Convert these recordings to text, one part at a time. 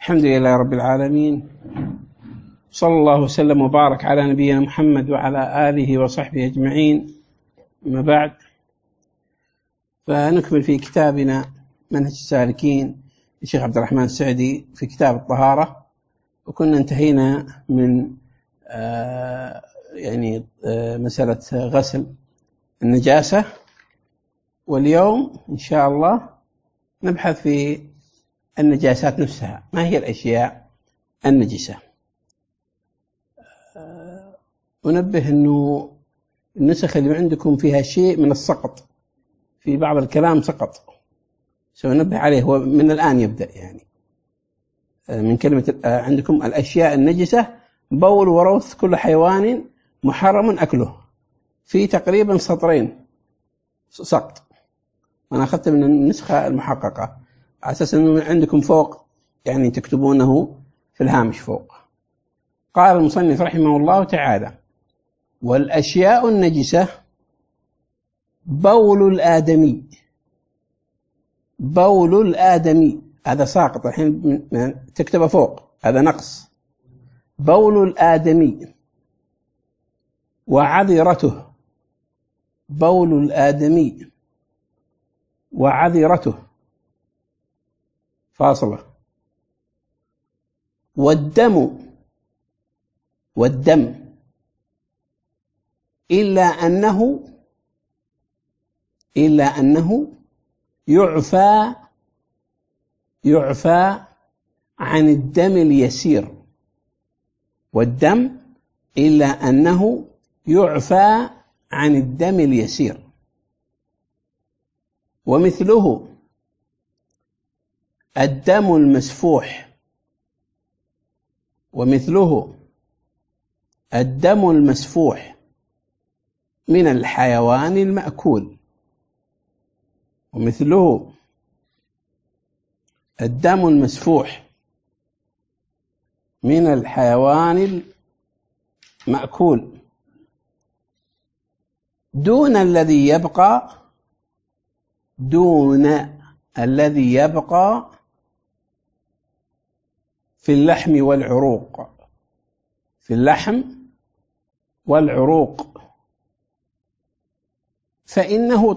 الحمد لله رب العالمين، صلى الله وسلم وبارك على نبينا محمد وعلى آله وصحبه أجمعين. أما بعد، فنكمل في كتابنا منهج السالكين للشيخ عبد الرحمن السعدي في كتاب الطهارة، وكنا انتهينا من مسألة غسل النجاسة، واليوم إن شاء الله نبحث في النجاسات نفسها. ما هي الأشياء النجسة؟ أنبه أنه النسخ اللي عندكم فيها شيء من السقط، في بعض الكلام سقط، سأنبه عليه. هو من الآن يبدأ من كلمة عندكم الأشياء النجسة: بول وروث كل حيوان محرم أكله، في تقريبا سطرين سقط. وأنا أخذت من النسخة المحققة على أساس أنه عندكم فوق تكتبونه في الهامش فوق. قال المصنف رحمه الله تعالى: والأشياء النجسة بول الآدمي. بول الآدمي هذا ساقط، الحين تكتبه فوق، هذا نقص. بول الآدمي وعذرته. بول الآدمي وعذرته فاصلة. والدم إلا أنه يعفى عن الدم اليسير. والدم إلا أنه يعفى عن الدم اليسير. ومثله الدم المسفوح. ومثله الدم المسفوح من الحيوان المأكول. ومثله الدم المسفوح من الحيوان المأكول دون الذي يبقى في اللحم والعروق. في اللحم والعروق فإنه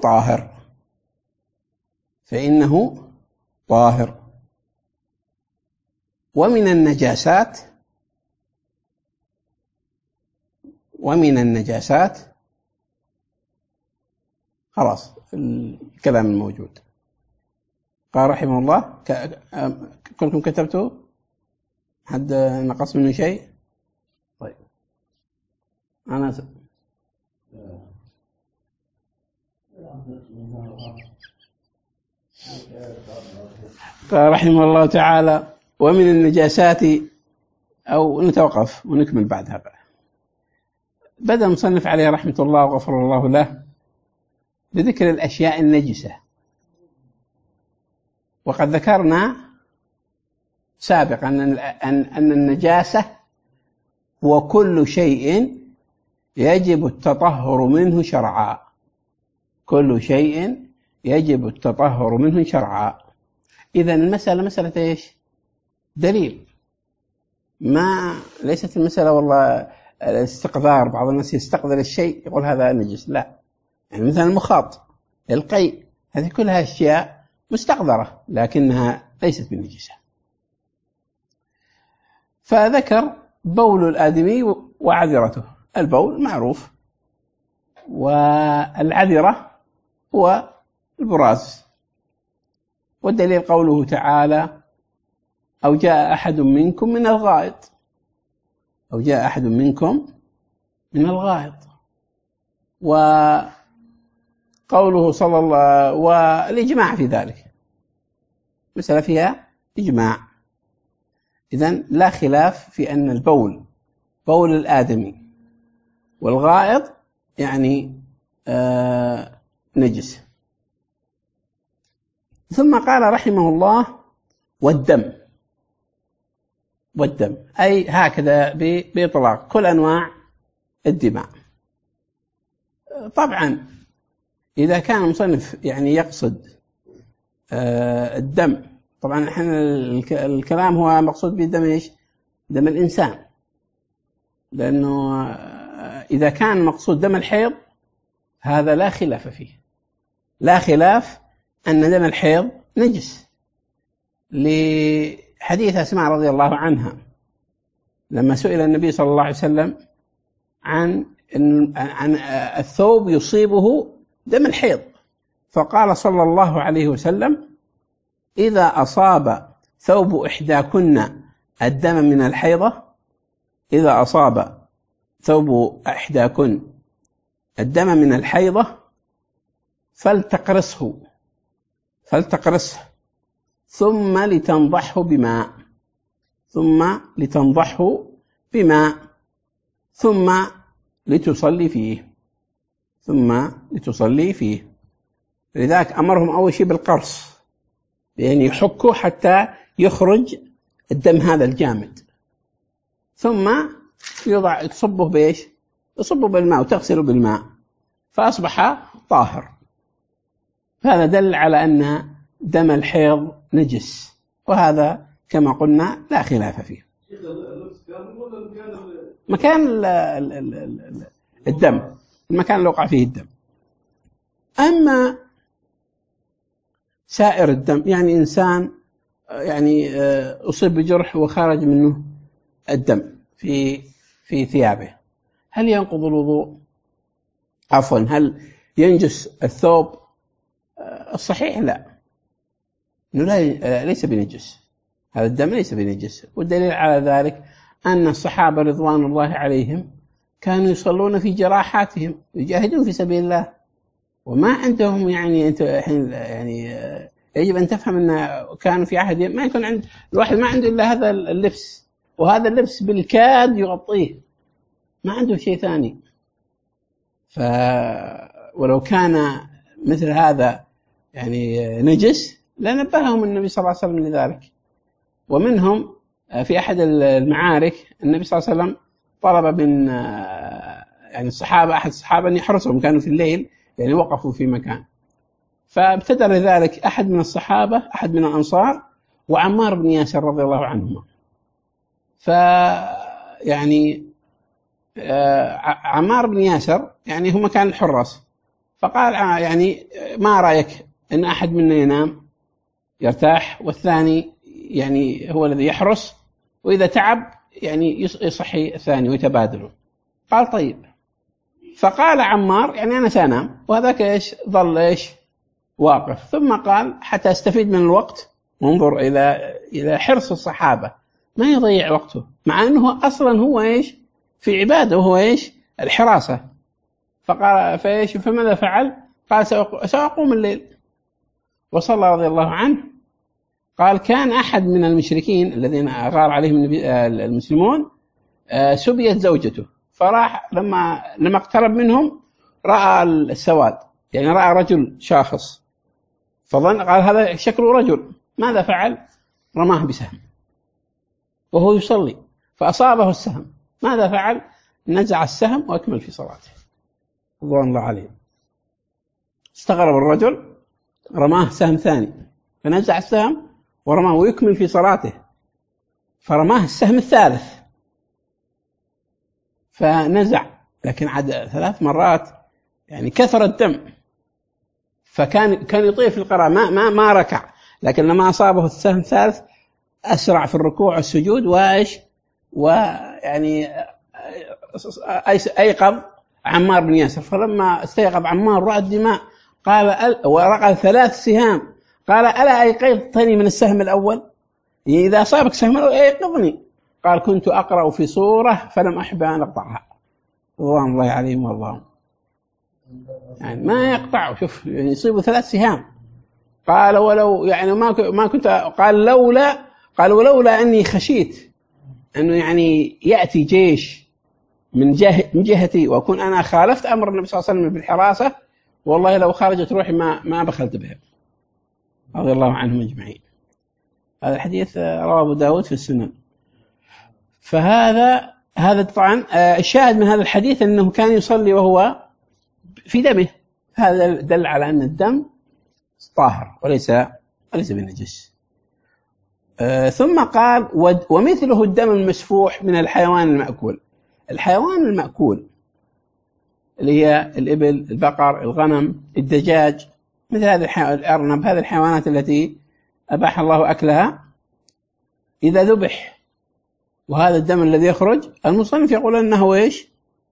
طاهر. ومن النجاسات خلاص الكلام الموجود. قال رحمه الله: كلكم كتبتوا؟ حد نقص منه شيء؟ طيب أنا قال رحمه الله تعالى: ومن النجاسات، أو نتوقف ونكمل بعدها بقى. بدأ المصنف عليه رحمة الله وغفر الله له بذكر الأشياء النجسة. وقد ذكرنا سابقا أن النجاسة هو كل شيء يجب التطهر منه شرعا. كل شيء يجب التطهر منه شرعا. إذن المسألة مسألة إيش؟ دليل. ليست المسألة والله الاستقذار. بعض الناس يستقذر الشيء يقول هذا نجس، لا. مثلا المخاط، القيء، هذه كلها أشياء مستقذرة لكنها ليست بالنجسة. فذكر بول الآدمي وعذرته. البول معروف، والعذرة هو البراز. والدليل قوله تعالى: أو جاء أحد منكم من الغائط. أو جاء أحد منكم من الغائط. وقوله صلى الله، والإجماع في ذلك، مسألة فيها إجماع. إذن لا خلاف في أن البول، بول الآدمي والغائط نجس. ثم قال رحمه الله: والدم أي هكذا بإطلاق كل أنواع الدماء. طبعا إذا كان المصنف يقصد الدم طبعا احنا الكلام هو مقصود بدم ايش؟ دم الإنسان، لأنه إذا كان مقصود دم الحيض هذا لا خلاف فيه، لا خلاف أن دم الحيض نجس، لحديث أسماء رضي الله عنها لما سئل النبي صلى الله عليه وسلم عن الثوب يصيبه دم الحيض، فقال صلى الله عليه وسلم: إذا أصاب ثوب إحداكن الدم من الحيضة، إذا أصاب ثوب إحداكن الدم من الحيضة فلتقرصه ثم لتنضحه بماء ثم لتصلي فيه. لذلك أمرهم أول شيء بالقرص، يعني يحكوا حتى يخرج الدم هذا الجامد، ثم تصبه بإيش؟ تصبه بالماء وتغسله بالماء فأصبح طاهر. هذا دل على أن دم الحيض نجس، وهذا كما قلنا لا خلاف فيه. مكان الدم، المكان اللي وقع فيه الدم. أما سائر الدم، يعني إنسان يعني أصيب بجرح وخرج منه الدم في ثيابه، هل ينقض الوضوء؟ عفوا، هل ينجس الثوب؟ الصحيح لا، إنه ليس بنجس، هذا الدم ليس بنجس. والدليل على ذلك أن الصحابة رضوان الله عليهم كانوا يصلون في جراحاتهم، يجاهدون في سبيل الله، وما عندهم يعني أنت الحين يعني يجب أن تفهم أن كانوا في عهد ما يكون عند الواحد ما عنده إلا هذا اللبس، وهذا اللبس بالكاد يغطيه، ما عنده شيء ثاني. ولو كان مثل هذا يعني نجس لنبههم النبي صلى الله عليه وسلم لذلك. ومنهم في أحد المعارك النبي صلى الله عليه وسلم طلب من يعني الصحابة، أحد الصحابة أن يحرسهم، كانوا في الليل يعني وقفوا في مكان، فابتدر ذلك أحد من الصحابة، أحد من الأنصار، وعمار بن ياسر رضي الله عنهما. فيعني عمار بن ياسر يعني هم كان الحراس، فقال يعني ما رأيك أن أحد منا ينام يرتاح والثاني يعني هو الذي يحرس، وإذا تعب يعني يصحي الثاني ويتبادلوا. قال طيب. فقال عمار يعني أنا سأنام، وهذاك إيش ظل واقف. ثم قال حتى استفيد من الوقت، وانظر إلى حرص الصحابة ما يضيع وقته، مع أنه أصلا هو في عبادة، وهو الحراسة. فقال فماذا فعل؟ قال سأقوم الليل. وصلى رضي الله عنه. قال كان أحد من المشركين الذين أغار عليهم المسلمون سبيت زوجته، فراح لما اقترب منهم رأى السواد، يعني رأى رجل شاخص، فظن قال هذا شكله رجل. ماذا فعل؟ رماه بسهم وهو يصلي فأصابه السهم. ماذا فعل؟ نزع السهم وأكمل في صلاته رضوان الله عليه. استغرب الرجل، رماه سهم ثاني فنزع السهم ورماه ويكمل في صلاته، فرماه السهم الثالث فنزع، لكن عاد 3 مرات يعني كثر الدم، فكان يطير في القراءة ما ركع، لكن لما أصابه السهم الثالث أسرع في الركوع والسجود ويعني أيقظ عمار بن ياسر. فلما استيقظ عمار رأى الدماء قال ورقى 3 سهام، قال ألا أيقظتني من السهم الأول؟ إذا أصابك سهم الأول أيقظني. قال كنت أقرأ في سورة فلم أحب أن أقطعها رضوان الله عليهم والله. يعني ما يقطعه، شوف يعني يصيبه 3 سهام. قال ولو يعني ما كنت، قال ولولا أني خشيت أنه يعني يأتي جيش من جهتي وأكون أنا خالفت أمر النبي صلى الله عليه وسلم بالحراسة، والله لو خرجت روحي ما بخلت بها رضي الله عنهم أجمعين. هذا الحديث رواه أبو داود في السنن. فهذا طبعا الشاهد من هذا الحديث أنه كان يصلي وهو في دمه، هذا دل على أن الدم طاهر وليس بنجس. ثم قال ومثله الدم المسفوح من الحيوان المأكول. الحيوان المأكول اللي هي الإبل، البقر، الغنم، الدجاج، مثل هذه الأرنب، هذه الحيوانات التي أباح الله أكلها، إذا ذبح وهذا الدم الذي يخرج، المصنف يقول أنه إيش؟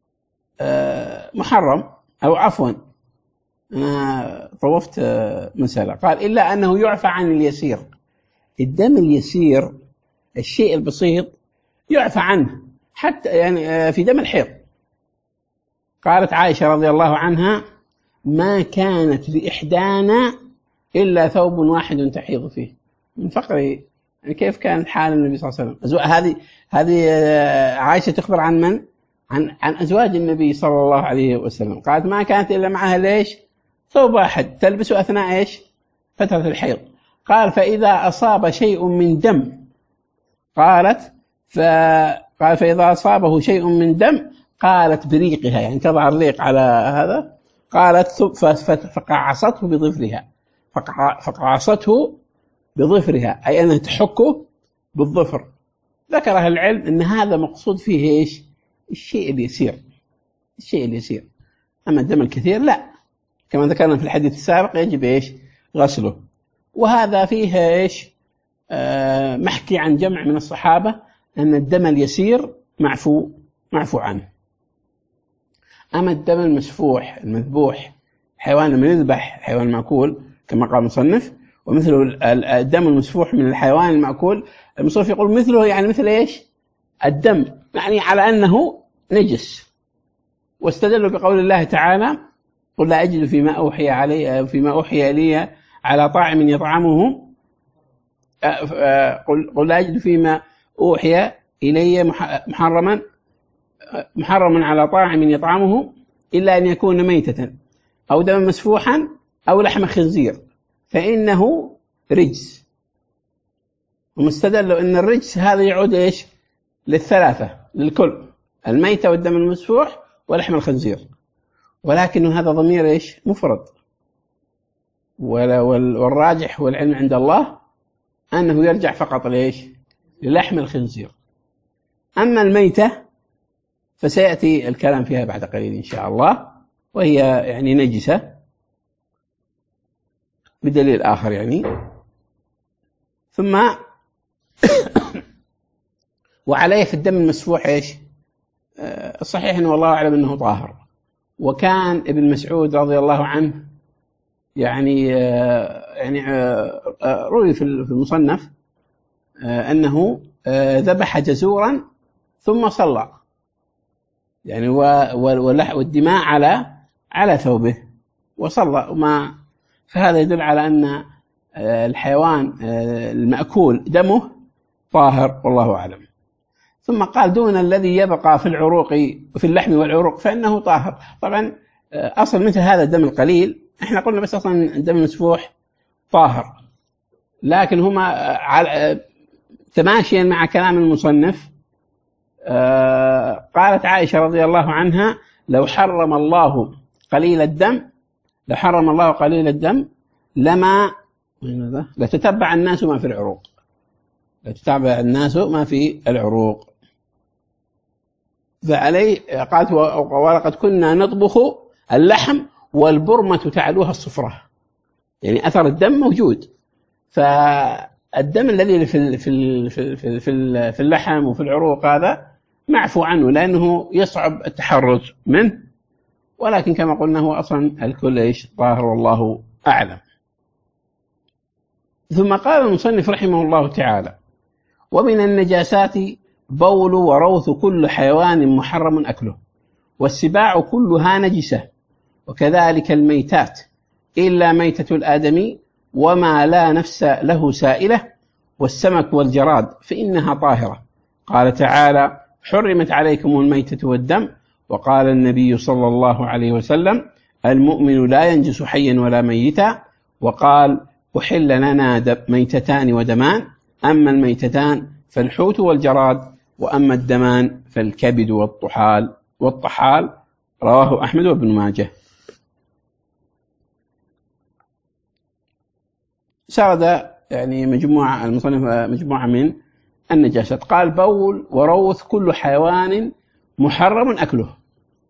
محرم، أو عفوا أنا طوفت مسألة، قال إلا أنه يعفى عن اليسير. الدم اليسير، الشيء البسيط، يعفى عنه، حتى يعني في دم الحيض. قالت عائشة رضي الله عنها: ما كانت لإحدانا إلا ثوب واحد تحيض فيه. من فقر يعني كيف كان حال النبي صلى الله عليه وسلم. هذه عائشة تخبر عن من؟ عن أزواج النبي صلى الله عليه وسلم. قالت ما كانت إلا معها ليش؟ ثوب واحد تلبسه أثناء إيش؟ فترة الحيض. قال فإذا أصاب شيء من دم، قال فإذا أصابه شيء من دم قالت بريقها، يعني تضع الريق على هذا، قالت فقعصته بظفرها، فقعصته بظفرها، أي أنها تحكه بالظفر. ذكر أهل العلم أن هذا مقصود فيه إيش؟ الشيء اليسير، الشيء اليسير. أما الدم الكثير لا، كما ذكرنا في الحديث السابق يجب إيش؟ غسله. وهذا فيه إيش؟ محكي عن جمع من الصحابة أن الدم اليسير معفو عنه. أما الدم المسفوح المذبوح، حيوان من يذبح، حيوان مأكول كما قال المصنف، ومثله الدم المسفوح من الحيوان المأكول، المصنف يقول مثله يعني مثل إيش؟ الدم، يعني على أنه نجس. واستدلوا بقول الله تعالى: قل لا أجد فيما أوحي لي على طاعم يطعمه، قل لا أجد فيما أوحي إلي محرما على طاعم يطعمه إلا أن يكون ميتة أو دما مسفوحا أو لحم خنزير فإنه رجس. ومستدلوا أن الرجس هذا يعود إيش؟ للثلاثة، للكل: الميتة والدم المسفوح ولحم الخنزير. ولكن هذا ضمير إيش؟ مفرد. والراجح والعلم عند الله أنه يرجع فقط لإيش؟ للحم الخنزير. أما الميتة فسيأتي الكلام فيها بعد قليل إن شاء الله، وهي يعني نجسة بدليل آخر يعني. ثم وعليه في الدم المسفوح إيش؟ الصحيح أنه والله أعلم أنه طاهر. وكان ابن مسعود رضي الله عنه يعني روي في المصنف أنه ذبح جزورا ثم صلى، يعني والدماء على ثوبه وصلى. فهذا يدل على أن الحيوان المأكول دمه طاهر والله أعلم. ثم قال: دون الذي يبقى في العروق وفي اللحم والعروق فإنه طاهر. طبعا أصل مثل هذا الدم القليل احنا قلنا بس أصلا الدم المسفوح طاهر، لكن هما تماشيا مع كلام المصنف قالت عائشة رضي الله عنها: لو حرم الله قليل الدم لما لتتبع الناس ما في العروق. فعليه قالت: ولقد كنا نطبخ اللحم والبرمة تعلوها الصفرة، يعني أثر الدم موجود. فالدم الذي في اللحم وفي العروق هذا معفو عنه لأنه يصعب التحرز منه، ولكن كما قلنا هو أصلا الكل إيش؟ طاهر والله أعلم. ثم قال المصنف رحمه الله تعالى: ومن النجاسات بول وروث كل حيوان محرم أكله، والسباع كلها نجسة، وكذلك الميتات إلا ميتة الآدمي وما لا نفس له سائلة، والسمك والجراد فإنها طاهرة. قال تعالى: حرمت عليكم الميتة والدم. وقال النبي صلى الله عليه وسلم: المؤمن لا ينجس حيا ولا ميتا. وقال: أحل لنا ميتتان ودمان، أما الميتتان فالحوت والجراد، وأما الدمان فالكبد والطحال. رواه أحمد وابن ماجه. سرد يعني مجموعة المصنف مجموعة من النجاسات. قال بول وروث كل حيوان محرم أكله.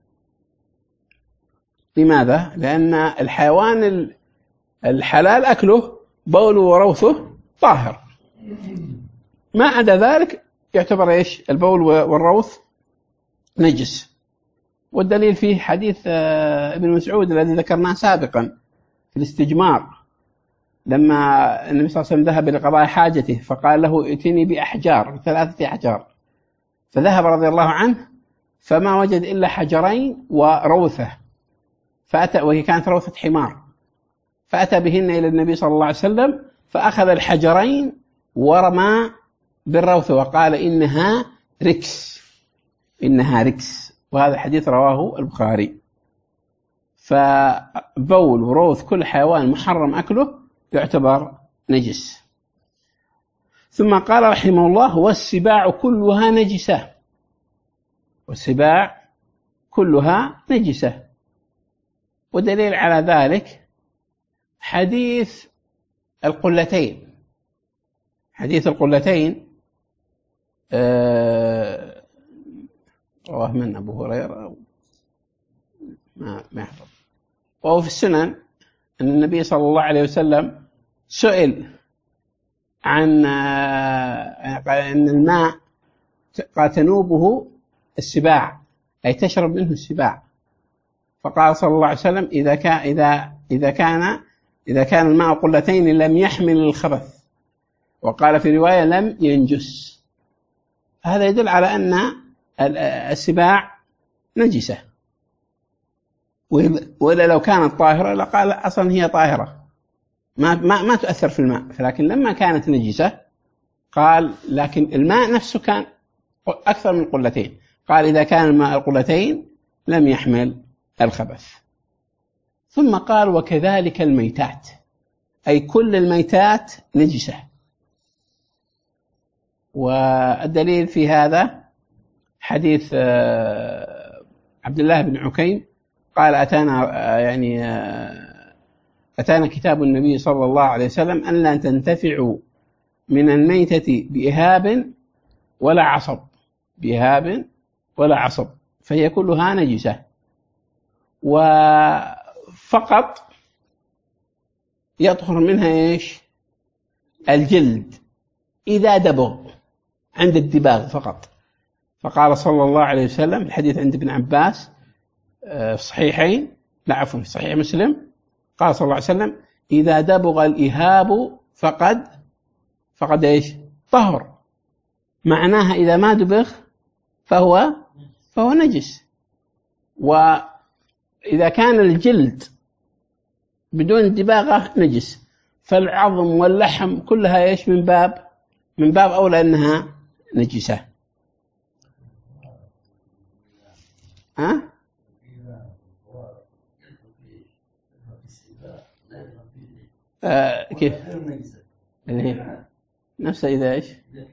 لماذا؟ لأن الحيوان الحلال أكله بول وروثه طاهر، ما عدا ذلك يعتبر إيش؟ البول والروث نجس. والدليل فيه حديث ابن مسعود الذي ذكرناه سابقا في الاستجمار، لما النبي صلى الله عليه وسلم ذهب لقضاء حاجته فقال له ائتني بأحجار، ب3 أحجار، فذهب رضي الله عنه فما وجد إلا حجرين وروثة، فأتى وهي كانت روثة حمار، فأتى بهن إلى النبي صلى الله عليه وسلم فأخذ الحجرين ورمى بالروثة وقال إنها ركس، إنها ركس. وهذا الحديث رواه البخاري. فبول وروث كل حيوان محرم أكله يعتبر نجس. ثم قال رحمه الله والسباع كلها نجسة، والسباع كلها نجسة. ودليل على ذلك حديث القلتين، حديث القلتين رواه من أبو هريرة ما يحفظ، وهو في السنن أن النبي صلى الله عليه وسلم سئل عن أن الماء تنوبه السباع، أي تشرب منه السباع، فقال صلى الله عليه وسلم إذا كان الماء قلتين لم يحمل الخبث، وقال في رواية لم ينجس. هذا يدل على أن السباع نجسة، وإلا لو كانت طاهرة لقال أصلا هي طاهرة ما تؤثر في الماء، لكن لما كانت نجسة قال لكن الماء نفسه كان أكثر من قلتين، قال إذا كان الماء القلتين لم يحمل الخبث. ثم قال وكذلك الميتات، أي كل الميتات نجسة. والدليل في هذا حديث عبد الله بن عكيم قال أتانا كتاب النبي صلى الله عليه وسلم أن لا تنتفعوا من الميتة بإهاب ولا عصب، بإهاب ولا عصب، فهي كلها نجسة. وفقط يطهر منها إيش؟ الجلد إذا دبغ، عند الدباغ فقط. فقال صلى الله عليه وسلم الحديث عند ابن عباس في الصحيحين، لا عفوا في صحيح مسلم، قال صلى الله عليه وسلم إذا دبغ الإهاب فقد إيش؟ طهر. معناها إذا ما دبغ فهو نجس. وإذا كان الجلد بدون دباغة نجس، فالعظم واللحم كلها إيش؟ من باب أولى أنها نجسة. كيف؟ نفسه إذا إيش؟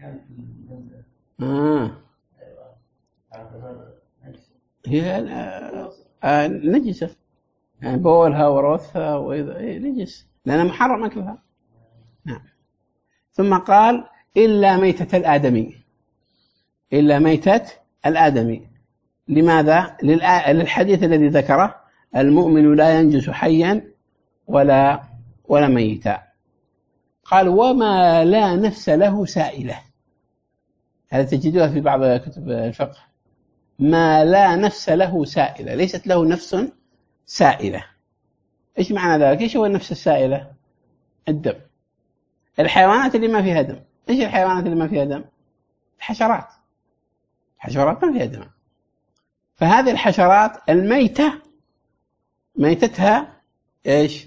هي نجسة، يعني بولها وروثها وإذا نجس لأنها محرم أكلها. نعم. ثم قال إلا ميتة الآدمي، إلا ميتة الآدمي. لماذا؟ للحديث الذي ذكره المؤمن لا ينجس حيا ولا ميتا. قال وما لا نفس له سائلة، هذا تجدوها في بعض كتب الفقه، ما لا نفس له سائلة، ليست له نفس سائلة. إيش معنى ذلك؟ إيش هو النفس السائلة؟ الدم. الحيوانات اللي ما فيها دم. إيش الحيوانات اللي ما فيها دم؟ الحشرات ما فيها دم. فهذه الحشرات الميتة ميتتها إيش؟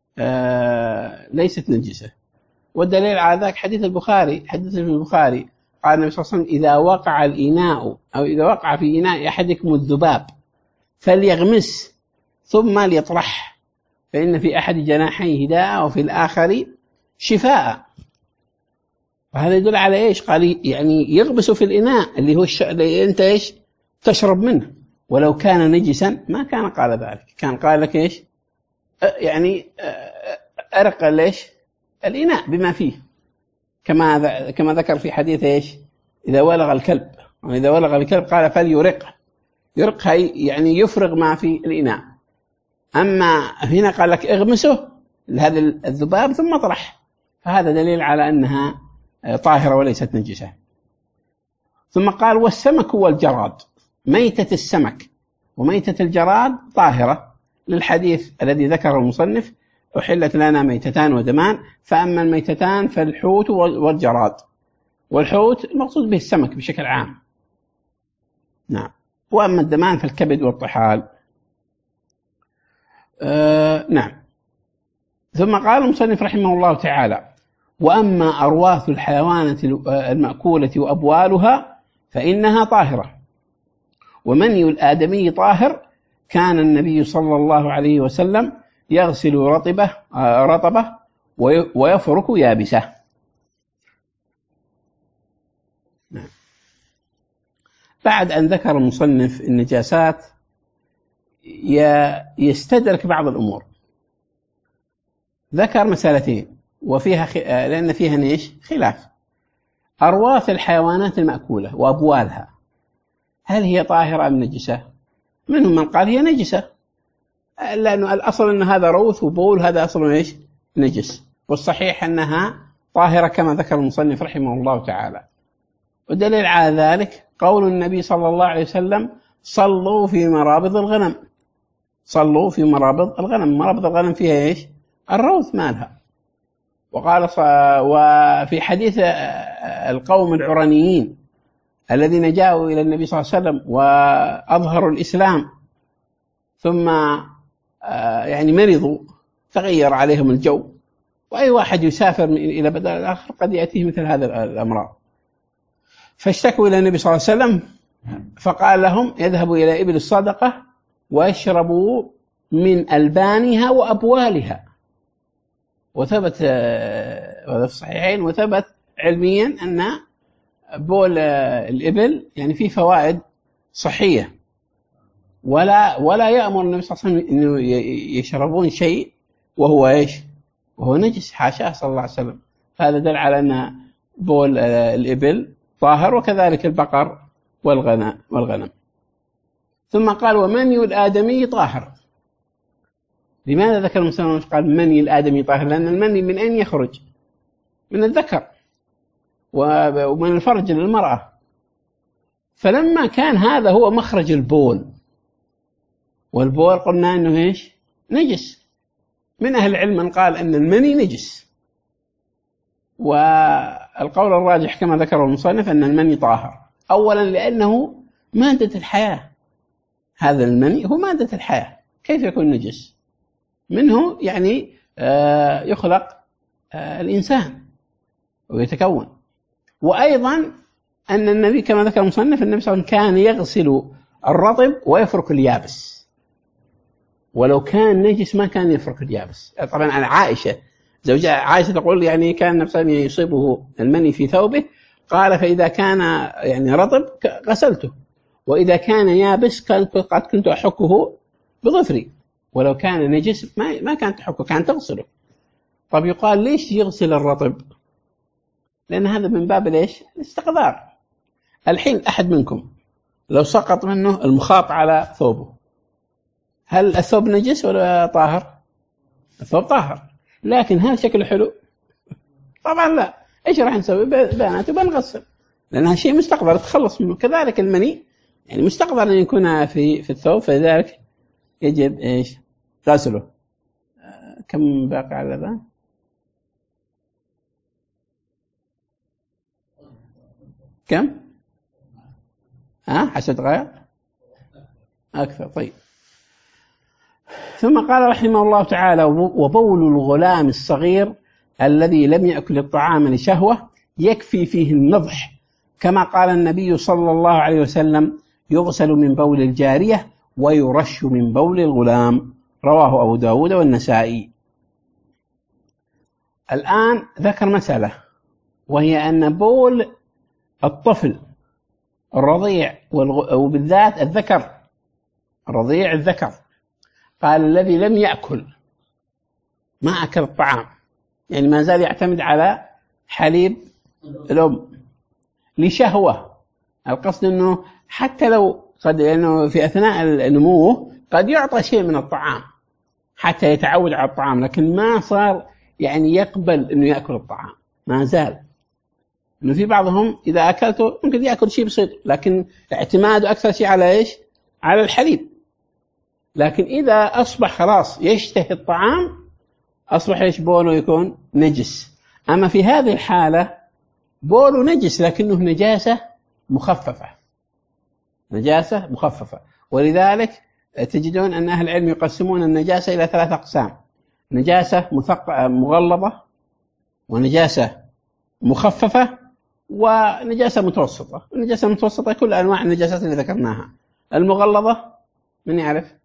ليست نجسة. والدليل على ذلك حديث في البخاري قال النبي صلى الله عليه وسلم إذا وقع الإناء أو إذا وقع في إناء أحدكم الذباب فليغمس ثم ليطرح، فإن في أحد جناحيه داء وفي الآخر شفاء. وهذا يدل على إيش؟ قال يعني يغمس في الإناء اللي هو اللي أنت إيش تشرب منه، ولو كان نجسا ما كان قال ذلك، كان قال لك إيش؟ يعني أرق ليش الإناء بما فيه. كما ذكر في حديث إيش؟ إذا ولغ الكلب، وإذا ولغ الكلب قال فليرقه. يرقه يعني يفرغ ما في الإناء. أما هنا قال لك اغمسه لهذا الذباب ثم اطرح، فهذا دليل على أنها طاهرة وليست نجسة. ثم قال والسمك والجراد، ميتة السمك وميتة الجراد طاهرة، للحديث الذي ذكره المصنف أحلت لنا ميتتان ودمان، فأما الميتتان فالحوت والجراد، والحوت المقصود به السمك بشكل عام، نعم، وأما الدمان فالكبد والطحال. نعم. ثم قال المصنف رحمه الله تعالى وأما أرواث الحيوانات المأكولة وأبوالها فإنها طاهرة، ومني الآدمي طاهر، كان النبي صلى الله عليه وسلم يغسل رطبه ويفرك يابسه. نعم. بعد أن ذكر المصنف النجاسات يستدرك بعض الأمور. ذكر مسألتين وفيها لأن فيها خلاف. أرواث الحيوانات المأكولة وأبوالها هل هي طاهرة أم نجسة؟ منهم من قال هي نجسة، لأنه الأصل أن هذا روث وبول، هذا أصل نجس، والصحيح أنها طاهرة كما ذكر المصنف رحمه الله تعالى. ودليل على ذلك قول النبي صلى الله عليه وسلم صلوا في مرابض الغنم. صلوا في مرابض الغنم، مرابض الغنم فيها الروث مالها. وقال وفي حديث القوم العرانيين الذين جاءوا إلى النبي صلى الله عليه وسلم وأظهروا الإسلام ثم مرضوا، تغير عليهم الجو، وأي واحد يسافر إلى بدل الآخر قد يأتيه مثل هذا الأمراض، فاشتكوا إلى النبي صلى الله عليه وسلم فقال لهم يذهبوا إلى إبل الصدقة ويشربوا من ألبانها وأبوالها. وثبت في الصحيحين وثبت علميا أن بول الإبل فيه فوائد صحية، ولا يأمر النبي صلى الله عليه وسلم أنه يشربون شيء وهو نجس، حاشاه صلى الله عليه وسلم. هذا دل على أن بول الإبل طاهر، وكذلك البقر والغنم. ثم قال ومني الآدمي طاهر. لماذا ذكر المصنف قال مني الآدمي طاهر؟ لأن المني من أين يخرج؟ من الذكر ومن الفرج للمرأة، فلما كان هذا هو مخرج البول، والبول قلنا أنه نجس. من أهل العلم من قال أن المني نجس، والقول الراجح كما ذكر المصنف أن المني طاهر، أولا لأنه مادة الحياة، هذا المني هو مادة الحياة، كيف يكون نجس؟ منه يخلق الإنسان ويتكون. وأيضا أن النبي كما ذكر المصنف النبي صلى الله عليه وسلم كان يغسل الرطب ويفرك اليابس، ولو كان نجس ما كان يفرك اليابس. طبعا عن عائشة زوجة عائشة تقول كان النبي صلى الله عليه وسلم يصيبه المني في ثوبه، قال فإذا كان رطب غسلته، وإذا كان يابس قد كنت أحكه بظفري، ولو كان نجس ما كانت تحكه، كانت تغسله. طب يقال ليش يغسل الرطب؟ لأن هذا من باب الاستقذار. الحين أحد منكم لو سقط منه المخاط على ثوبه، هل الثوب نجس ولا طاهر؟ الثوب طاهر، لكن هل شكله حلو؟ طبعا لا. إيش راح نسوي؟ بناته بنغسل، لأنها شيء مستقذر تخلص منه. كذلك المني مستقذر أن يكون في الثوب، فلذلك يجب غسله. كم باقي على ذا؟ كم؟ حسد غاية أكثر. طيب. ثم قال رحمه الله تعالى وبول الغلام الصغير الذي لم يأكل الطعام لشهوة يكفي فيه النضح، كما قال النبي صلى الله عليه وسلم يغسل من بول الجارية ويرش من بول الغلام، رواه أبو داود والنسائي. الآن ذكر مسألة، وهي أن بول الطفل الرضيع وبالذات الذكر الرضيع الذكر، قال الذي لم يأكل، ما أكل الطعام، ما زال يعتمد على حليب الأم لشهوة. القصد أنه حتى لو قد أنه في أثناء النمو قد يعطى شيء من الطعام حتى يتعود على الطعام، لكن ما صار يعني يقبل أنه يأكل الطعام، ما زال. أنه في بعضهم إذا أكلته ممكن يأكل شيء بسيط، لكن اعتماده أكثر شيء على إيش؟ على الحليب. لكن إذا أصبح خلاص يشتهي الطعام أصبح إيش؟ بوله يكون نجس. أما في هذه الحالة بوله نجس لكنه نجاسة مخففة، نجاسة مخففة. ولذلك تجدون أن أهل العلم يقسمون النجاسة إلى 3 أقسام: نجاسة مغلظة، ونجاسة مخففة، ونجاسة متوسطة. النجاسة المتوسطة كل أنواع النجاسات اللي ذكرناها. المغلظة من يعرف؟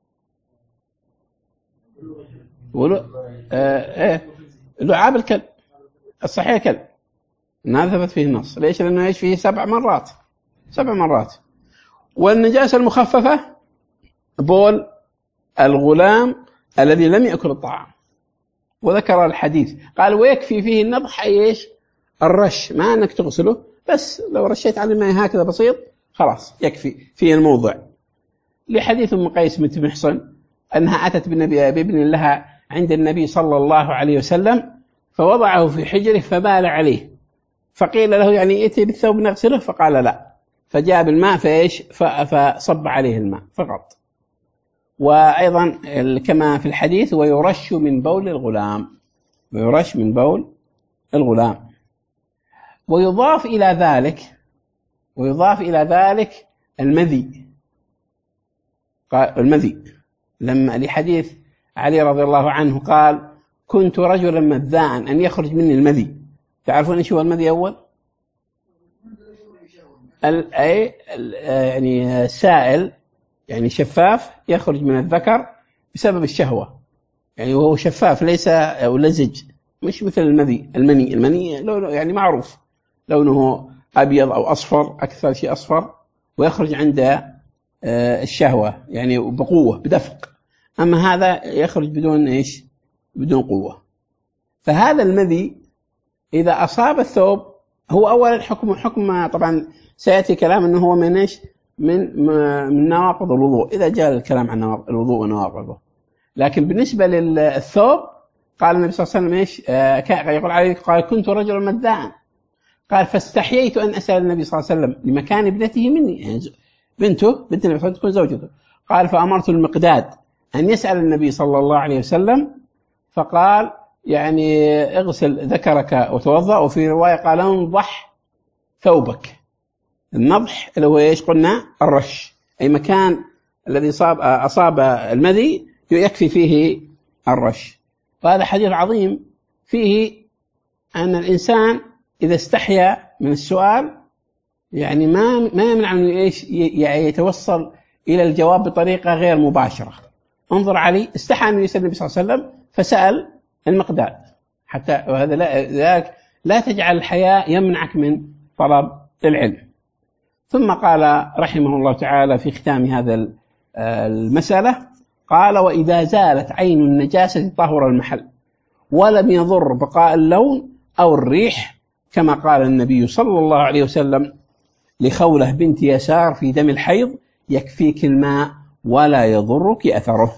لعاب الكلب، الصحيح الكلب، هذا ثبت فيه النص. ليش؟ لأنه يعيش فيه 7 مرات. والنجاسة المخففة بول الغلام الذي لم يأكل الطعام. وذكر الحديث قال ويكفي فيه النضح ايش؟ الرش، ما انك تغسله، بس لو رشيت على الماء هكذا بسيط خلاص يكفي في الموضع. لحديث ام قيس بنت محصن انها اتت بابن لها عند النبي صلى الله عليه وسلم فوضعه في حجره فبال عليه، فقيل له يعني ائتي بالثوب نغسله، فقال لا، فجاء بالماء فايش؟ فصب عليه الماء فقط. وأيضا كما في الحديث ويرش من بول الغلام، ويرش من بول الغلام. ويضاف إلى ذلك المذي، لما لحديث علي رضي الله عنه قال كنت رجلا مذاء أن يخرج مني المذي. تعرفون ايش هو المذي أول؟ يعني سائل، يعني شفاف يخرج من الذكر بسبب الشهوة، يعني وهو شفاف ليس أو لزج، مش مثل المني لونه يعني معروف، لونه أبيض أو أصفر، أكثر شيء أصفر، ويخرج عند الشهوة يعني بقوة بدفق. أما هذا يخرج بدون إيش؟ بدون قوة. فهذا المذي إذا أصاب الثوب هو أولا حكم طبعا سيأتي كلام أنه هو من إيش؟ من نواقض الوضوء، إذا جاء الكلام عن الوضوء ونواقضه. لكن بالنسبة للثوب قال النبي صلى الله عليه وسلم إيش؟ يقول عليه قال كنت رجلا مذاء، قال فاستحييت أن أسأل النبي صلى الله عليه وسلم لمكان ابنته مني، يعني بنت النبي صلى الله عليه وسلم تكون زوجته. قال فأمرت المقداد أن يسأل النبي صلى الله عليه وسلم، فقال يعني اغسل ذكرك وتوضأ. وفي رواية قال انضح ثوبك. النضح اللي هو ايش؟ قلنا الرش، أي مكان الذي أصاب المذي يكفي فيه الرش. وهذا حديث عظيم فيه أن الإنسان إذا استحيا من السؤال يعني ما يمنع أنه إيش؟ يتوصل إلى الجواب بطريقة غير مباشرة. انظر علي استحى أن يسأل النبي صلى الله عليه وسلم فسأل المقداد، حتى وهذا لا تجعل الحياء يمنعك من طلب العلم. ثم قال رحمه الله تعالى في ختام هذا المسألة قال وإذا زالت عين النجاسة طهر المحل ولم يضر بقاء اللون أو الريح، كما قال النبي صلى الله عليه وسلم لخولة بنت يسار في دم الحيض يكفيك الماء ولا يضرك أثره.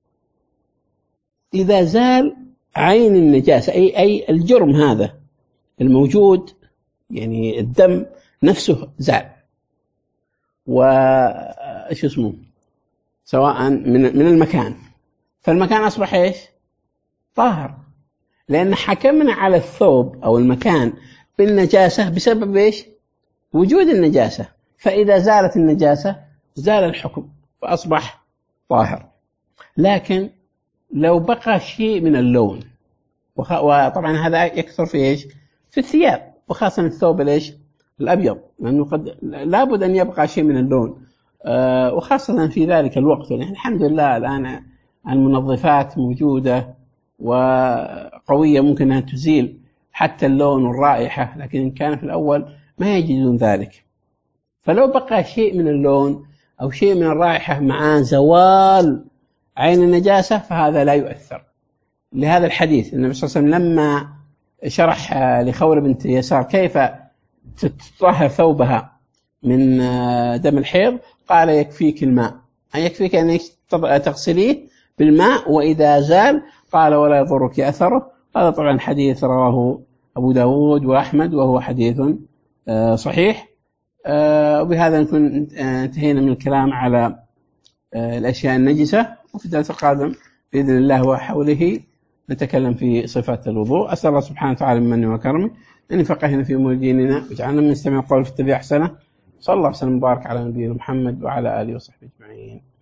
إذا زال عين النجاسة أي الجرم هذا الموجود، يعني الدم نفسه زال، وإيش اسمه سواء من المكان، فالمكان أصبح إيش؟ طاهر، لأن حكمنا على الثوب أو المكان بالنجاسة بسبب إيش؟ وجود النجاسة. فإذا زالت النجاسة زال الحكم فأصبح طاهر. لكن لو بقى شيء من اللون، وطبعا هذا يكثر في إيش؟ في الثياب، وخاصة الثوب الإيش؟ الأبيض، لأنه قد لابد أن يبقى شيء من اللون، وخاصة في ذلك الوقت. يعني الحمد لله الآن المنظفات موجودة وقوية ممكن أن تزيل حتى اللون والرائحة، لكن كان في الأول ما يجدون ذلك. فلو بقى شيء من اللون أو شيء من الرائحة مع زوال عين النجاسة فهذا لا يؤثر. لهذا الحديث النبي صلى الله عليه وسلم لما شرح لخولة بنت يسار كيف تطهر ثوبها من دم الحيض، قال يكفيك الماء، أي يكفيك أن تغسليه بالماء، وإذا زال قال ولا يضرك أثره. هذا طبعا حديث رواه أبو داود وأحمد وهو حديث صحيح. وبهذا نكون انتهينا من الكلام على الأشياء النجسة، وفي الدرس القادم بإذن الله وحوله نتكلم في صفات الوضوء. أسأل الله سبحانه وتعالى بمنه وكرمه أن يفقهنا في أمور ديننا واجعلنا من يستمع القول فيتبع أحسنه. صلى الله وسلم وبارك على نبينا محمد وعلى آله وصحبه أجمعين.